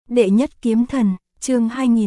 Đệ nhất kiếm thần, chương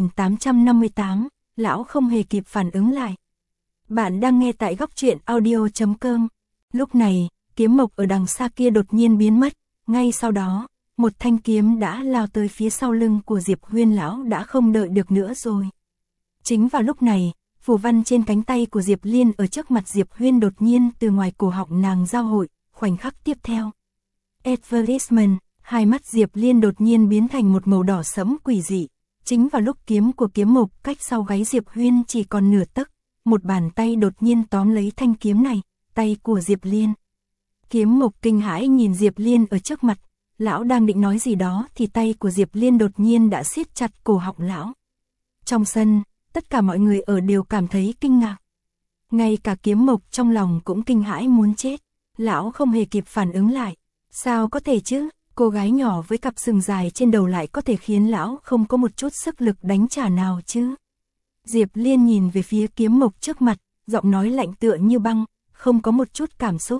2858, lão không hề kịp phản ứng lại. Bạn đang nghe tại góc truyện audio.com. Lúc này, kiếm mộc ở đằng xa kia đột nhiên biến mất, ngay sau đó, một thanh kiếm đã lao tới phía sau lưng của Diệp Huyên. Lão đã không đợi được nữa rồi. Chính vào lúc này, phù văn trên cánh tay của Diệp Liên ở trước mặt Diệp Huyên đột nhiên từ ngoài cổ họng nàng giao hội, khoảnh khắc tiếp theo. Advertisement, hai mắt Diệp Liên đột nhiên biến thành một màu đỏ sẫm quỷ dị. Chính vào lúc kiếm của kiếm mộc cách sau gáy Diệp Huyên chỉ còn nửa tấc, một bàn tay đột nhiên tóm lấy thanh kiếm này, tay của Diệp Liên. Kiếm mộc kinh hãi nhìn Diệp Liên ở trước mặt, lão đang định nói gì đó thì tay của Diệp Liên đột nhiên đã siết chặt cổ họng lão. Trong sân, tất cả mọi người ở đều cảm thấy kinh ngạc. Ngay cả kiếm mộc trong lòng cũng kinh hãi muốn chết, lão không hề kịp phản ứng lại. Sao có thể chứ, cô gái nhỏ với cặp sừng dài trên đầu lại có thể khiến lão không có một chút sức lực đánh trả nào chứ? Diệp Liên nhìn về phía kiếm mộc trước mặt, giọng nói lạnh tựa như băng, không có một chút cảm xúc.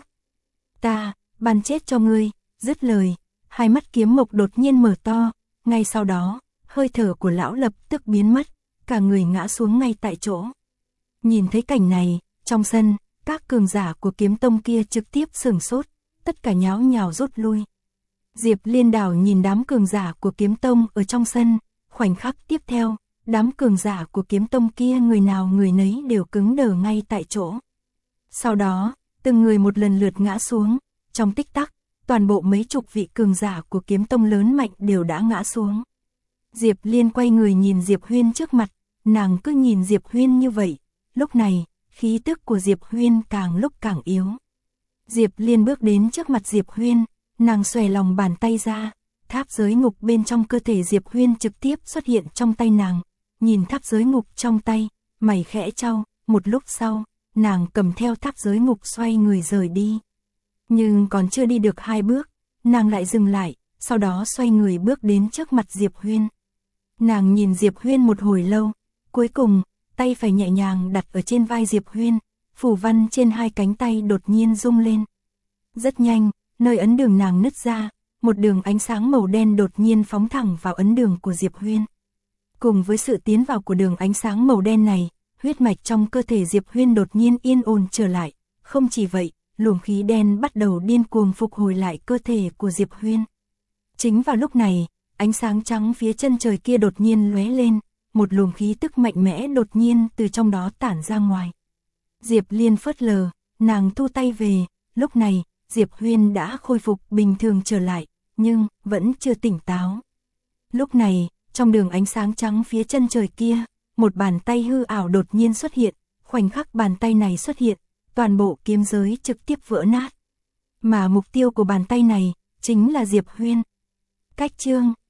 Ta, ban chết cho ngươi, dứt lời, hai mắt kiếm mộc đột nhiên mở to, ngay sau đó, hơi thở của lão lập tức biến mất, cả người ngã xuống ngay tại chỗ. Nhìn thấy cảnh này, trong sân, các cường giả của kiếm tông kia trực tiếp sửng sốt, tất cả nháo nhào rút lui. Diệp Liên đảo nhìn đám cường giả của kiếm tông ở trong sân, khoảnh khắc tiếp theo, đám cường giả của kiếm tông kia người nào người nấy đều cứng đờ ngay tại chỗ. Sau đó, từng người một lần lượt ngã xuống, trong tích tắc, toàn bộ mấy chục vị cường giả của kiếm tông lớn mạnh đều đã ngã xuống. Diệp Liên quay người nhìn Diệp Huyên trước mặt, nàng cứ nhìn Diệp Huyên như vậy, lúc này, khí tức của Diệp Huyên càng lúc càng yếu. Diệp Liên bước đến trước mặt Diệp Huyên, nàng xòe lòng bàn tay ra, tháp giới ngục bên trong cơ thể Diệp Huyên trực tiếp xuất hiện trong tay nàng, nhìn tháp giới ngục trong tay, mày khẽ chau, một lúc sau, nàng cầm theo tháp giới ngục xoay người rời đi. Nhưng còn chưa đi được 2 bước, nàng lại dừng lại, sau đó xoay người bước đến trước mặt Diệp Huyên. Nàng nhìn Diệp Huyên một hồi lâu, cuối cùng, tay phải nhẹ nhàng đặt ở trên vai Diệp Huyên, phù văn trên hai cánh tay đột nhiên rung lên. Rất nhanh, nơi ấn đường nàng nứt ra, một đường ánh sáng màu đen đột nhiên phóng thẳng vào ấn đường của Diệp Huyên. Cùng với sự tiến vào của đường ánh sáng màu đen này, huyết mạch trong cơ thể Diệp Huyên đột nhiên yên ổn trở lại. Không chỉ vậy, luồng khí đen bắt đầu điên cuồng phục hồi lại cơ thể của Diệp Huyên. Chính vào lúc này, ánh sáng trắng phía chân trời kia đột nhiên lóe lên, một luồng khí tức mạnh mẽ đột nhiên từ trong đó tản ra ngoài. Diệp Liên phớt lờ, nàng thu tay về, lúc này, Diệp Huyên đã khôi phục bình thường trở lại, nhưng vẫn chưa tỉnh táo. Lúc này, trong đường ánh sáng trắng phía chân trời kia, một bàn tay hư ảo đột nhiên xuất hiện, khoảnh khắc bàn tay này xuất hiện, toàn bộ kiếm giới trực tiếp vỡ nát. Mà mục tiêu của bàn tay này, chính là Diệp Huyên. Cách chương